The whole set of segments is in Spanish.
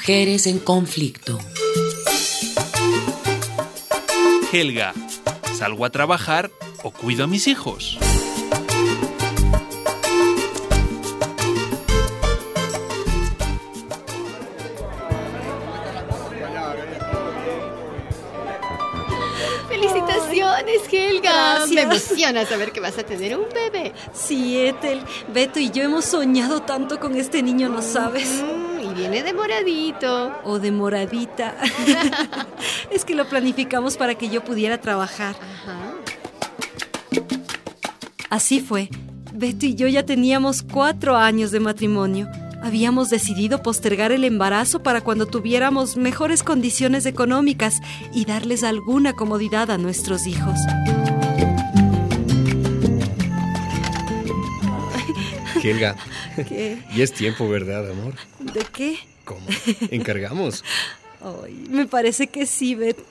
Mujeres en conflicto. Helga, ¿salgo a trabajar o cuido a mis hijos? ¡Felicitaciones, Helga! Gracias. Me emociona saber que vas a tener un bebé. Sí, Ethel, Beto y yo hemos soñado tanto con este niño, ¿no sabes? Y viene de moradito. O de moradita. Es que lo planificamos para que yo pudiera trabajar. Ajá. Así fue. Beto y yo ya teníamos 4 años de matrimonio. Habíamos decidido postergar el embarazo para cuando tuviéramos mejores condiciones económicas y darles alguna comodidad a nuestros hijos. Helga, ¿Qué? ya es tiempo, ¿verdad, amor? ¿De qué? ¿Cómo? ¿Encargamos? Ay, me parece que sí, Beto.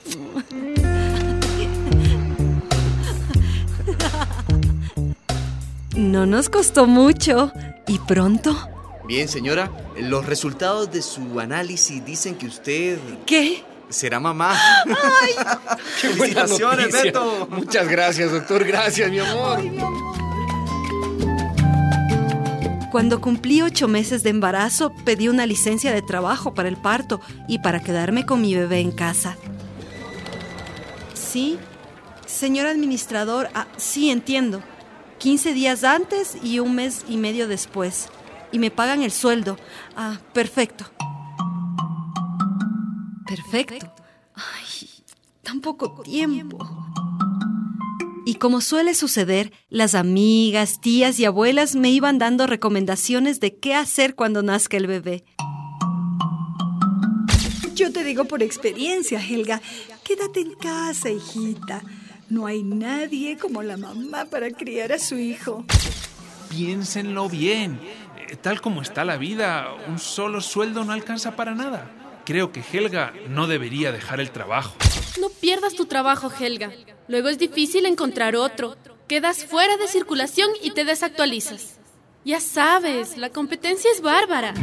No nos costó mucho. ¿Y pronto? Bien, señora, los resultados de su análisis dicen que usted ¿Qué? será mamá. ¡Ay! ¡Qué buena ¡Felicitaciones, noticia! Beto! Muchas gracias, doctor. Gracias, mi amor. Ay, mi amor. Cuando cumplí 8 meses de embarazo, pedí una licencia de trabajo para el parto y para quedarme con mi bebé en casa. Sí, señor administrador, sí, entiendo. 15 días antes y 1 mes y medio después. Y me pagan el sueldo. Perfecto. Perfecto. Ay, tan poco tiempo. Y como suele suceder, las amigas, tías y abuelas me iban dando recomendaciones de qué hacer cuando nazca el bebé. Yo te digo por experiencia, Helga, quédate en casa, hijita. No hay nadie como la mamá para criar a su hijo. Piénsenlo bien. Tal como está la vida, un solo sueldo no alcanza para nada. Creo que Helga no debería dejar el trabajo. No pierdas tu trabajo, Helga. Luego es difícil encontrar otro. Quedas fuera de circulación y te desactualizas. Ya sabes, la competencia es bárbara.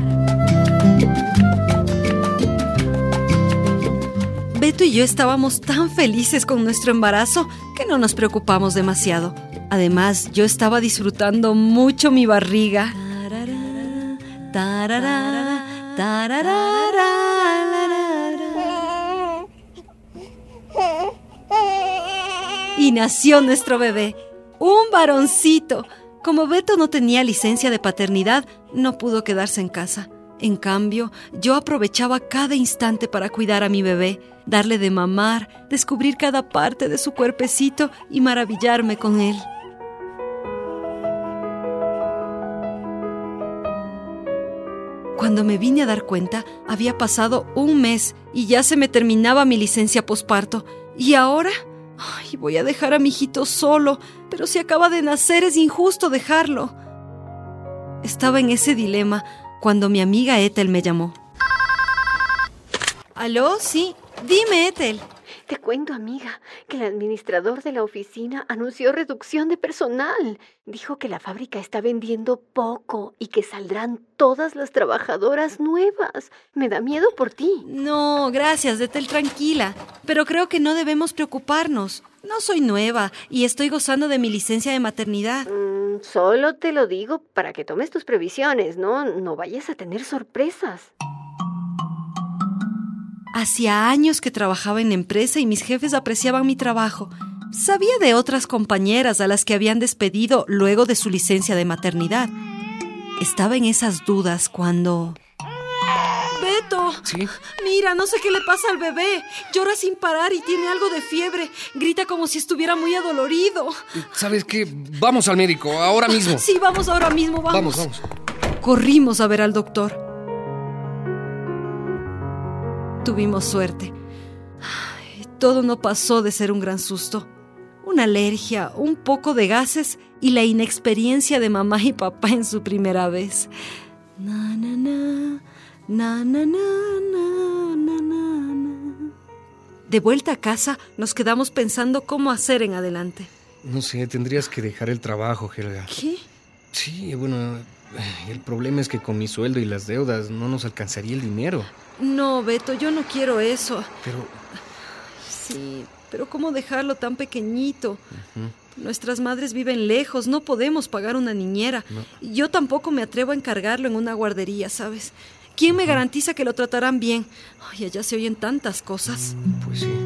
Beto y yo estábamos tan felices con nuestro embarazo que no nos preocupamos demasiado. Además, yo estaba disfrutando mucho mi barriga. Tararara, tararara, y nació nuestro bebé, un varoncito. Como Beto no tenía licencia de paternidad, no pudo quedarse en casa. En cambio, yo aprovechaba cada instante para cuidar a mi bebé, darle de mamar, descubrir cada parte de su cuerpecito y maravillarme con él. Cuando me vine a dar cuenta, había pasado 1 mes y ya se me terminaba mi licencia posparto. ¿Y ahora? Ay, voy a dejar a mi hijito solo, pero si acaba de nacer es injusto dejarlo. Estaba en ese dilema cuando mi amiga Ethel me llamó. ¿Aló? Sí. Dime, Ethel. Te cuento, amiga, que el administrador de la oficina anunció reducción de personal. Dijo que la fábrica está vendiendo poco y que saldrán todas las trabajadoras nuevas. Me da miedo por ti. No, gracias, Ethel, tranquila. Pero creo que no debemos preocuparnos. No soy nueva y estoy gozando de mi licencia de maternidad. Solo te lo digo para que tomes tus previsiones, ¿no? No vayas a tener sorpresas. Hacía años que trabajaba en la empresa y mis jefes apreciaban mi trabajo. Sabía de otras compañeras a las que habían despedido luego de su licencia de maternidad. Estaba en esas dudas cuando... ¡Beto! ¿Sí? Mira, no sé qué le pasa al bebé. Llora sin parar y tiene algo de fiebre. Grita como si estuviera muy adolorido. ¿Sabes qué? Vamos al médico, ahora mismo. Sí, vamos ahora mismo, vamos. Vamos. Corrimos a ver al doctor. Tuvimos suerte. Ay, todo no pasó de ser un gran susto. Una alergia, un poco de gases y la inexperiencia de mamá y papá en su primera vez. Na, na, na, na, na, na, na, na, na. De vuelta a casa, nos quedamos pensando cómo hacer en adelante. No sé, tendrías que dejar el trabajo, Helga. ¿Qué? Sí, bueno, el problema es que con mi sueldo y las deudas no nos alcanzaría el dinero. No, Beto, yo no quiero eso. Pero... Sí, pero ¿cómo dejarlo tan pequeñito? Nuestras madres viven lejos, no podemos pagar una niñera. No. Y yo tampoco me atrevo a encargarlo en una guardería, ¿sabes? ¿Quién me garantiza que lo tratarán bien? Ay, allá se oyen tantas cosas. Pues sí.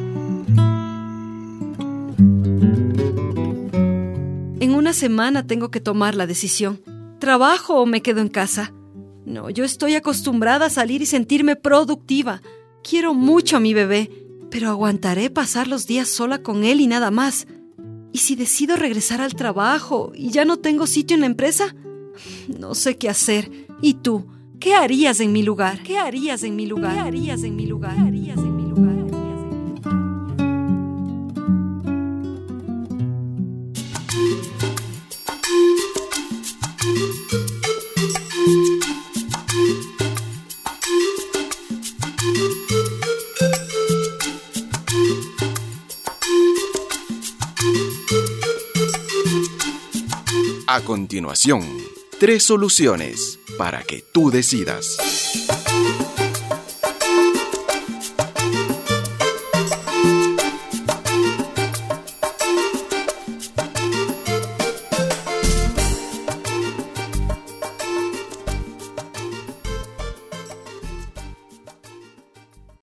En una semana tengo que tomar la decisión. ¿Trabajo o me quedo en casa? No, yo estoy acostumbrada a salir y sentirme productiva. Quiero mucho a mi bebé, pero aguantaré pasar los días sola con él y nada más. ¿Y si decido regresar al trabajo y ya no tengo sitio en la empresa? No sé qué hacer. ¿Y tú? ¿Qué harías en mi lugar? ¿Qué harías en mi lugar? ¿Qué harías en mi lugar? ¿Qué harías en mi lugar? A continuación, 3 soluciones para que tú decidas.